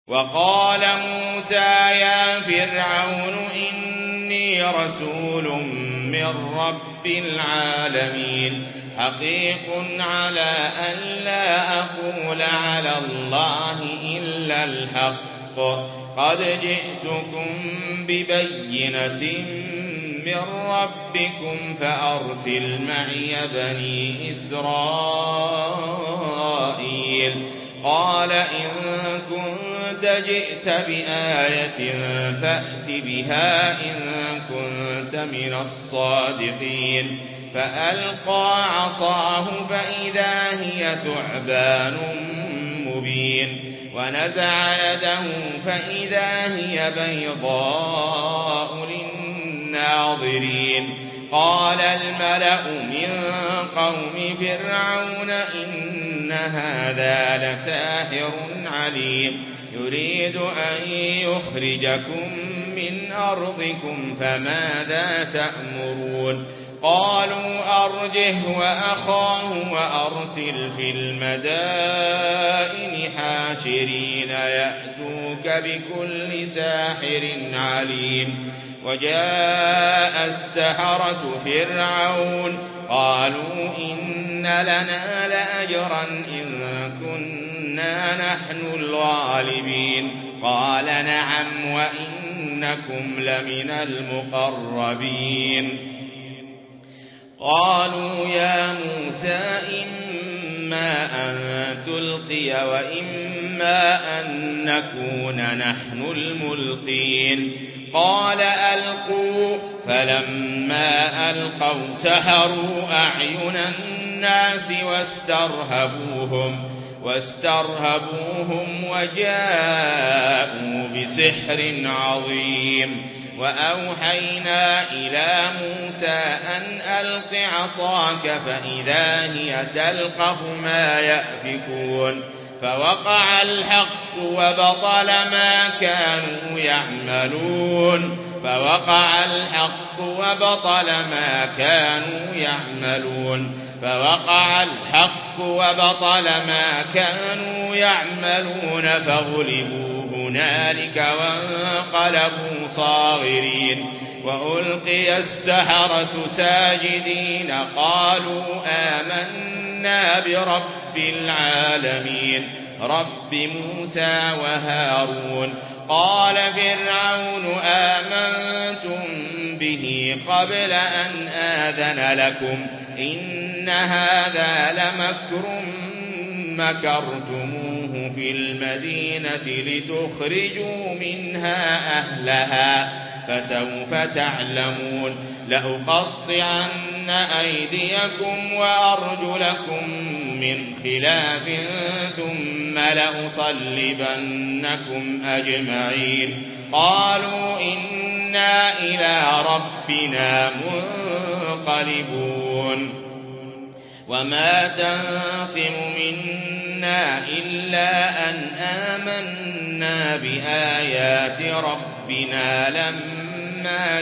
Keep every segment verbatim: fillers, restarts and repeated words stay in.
وقال موسى يا فرعون إني رسول من رب العالمين حقيق على أن لا أقول على الله إلا الحق قد جئتكم ببينة من ربكم فأرسل معي بني إسرائيل قال إن كنت جئت بآية فأت بها إن كنت من الصادقين فألقى عصاه فإذا هي ثعبان مبين ونزع يده فإذا هي بيضاء للناظرين قال الملأ من قوم فرعون إن هذا لساحر عليم يريد أن يخرجكم من أرضكم فماذا تأمرون قالوا أرجه وأخاه وأرسل في المدائن حاشرين يأتوك بكل ساحر عليم وجاء السحرة فرعون قالوا إن لنا لأجرا إن كنا نحن الغالبين قال نعم وإنكم لمن المقربين قالوا يا موسى إما أن تلقي وإما أن نكون نحن الملقين قال ألقوا فلما ألقوا سحروا أعين الناس واسترهبوهم واسترهبوهم وجاءوا بسحر عظيم وأوحينا إلى موسى أن ألق عصاك فإذا هي تلقف ما يأفكون فوقع الحق وبطل ما كانوا يعملون فوقع الحق وبطل ما كانوا يعملون فوقع الحق وبطل ما كانوا يعملون فغلبوا هنالك وانقلبوا صاغرين وألقي السحرة ساجدين قالوا آمنا برب العالمين رب موسى وهارون قال فرعون آمنتم به قبل أن آذن لكم إن هذا لمكر مكرتموه في المدينة لتخرجوا منها أهلها فسوف تعلمون لأقطعن أيديكم وأرجلكم من خلاف ثم لأصلبنكم أجمعين قالوا إنا إلى ربنا منقلبون وما تنقم منا إلا أن آمنا بآيات ربنا لما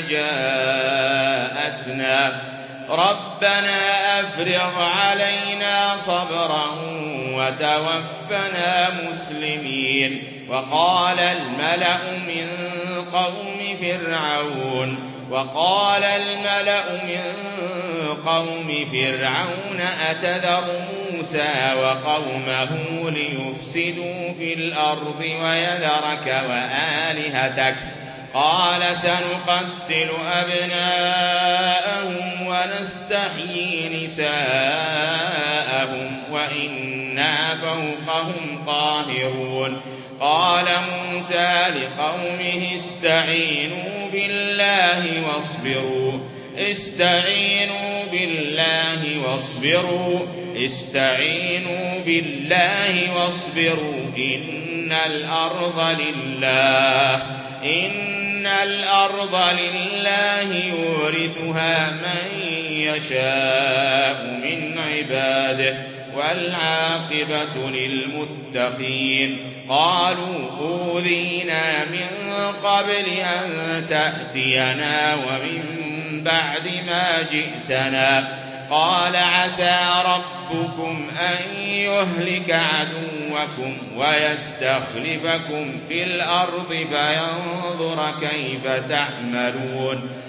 جاءتنا ربنا أفرغ علينا صبرا وتوفنا مسلمين وقال الملأ من قوم فرعون وقال الملأ من قوم فرعون أتذر موسى وقومه ليفسدوا في الأرض ويذرك وآلهتك قال سنقتل أبناءهم ونستحيي نساءهم وإنا فوقهم قاهرون قال موسى لقومه استعينوا بالله واصبروا استعينوا بالله واصبروا استعينوا بالله واصبروا إن الأرض لله إن الأرض لله يورثها من يشاء من عباده والعاقبة للمتقين قالوا أوذينا من قبل أن تأتينا ومن بعد ما جئتنا قال عسى ربكم أن يهلك عدوكم ويستخلفكم في الأرض فينظر كيف تعملون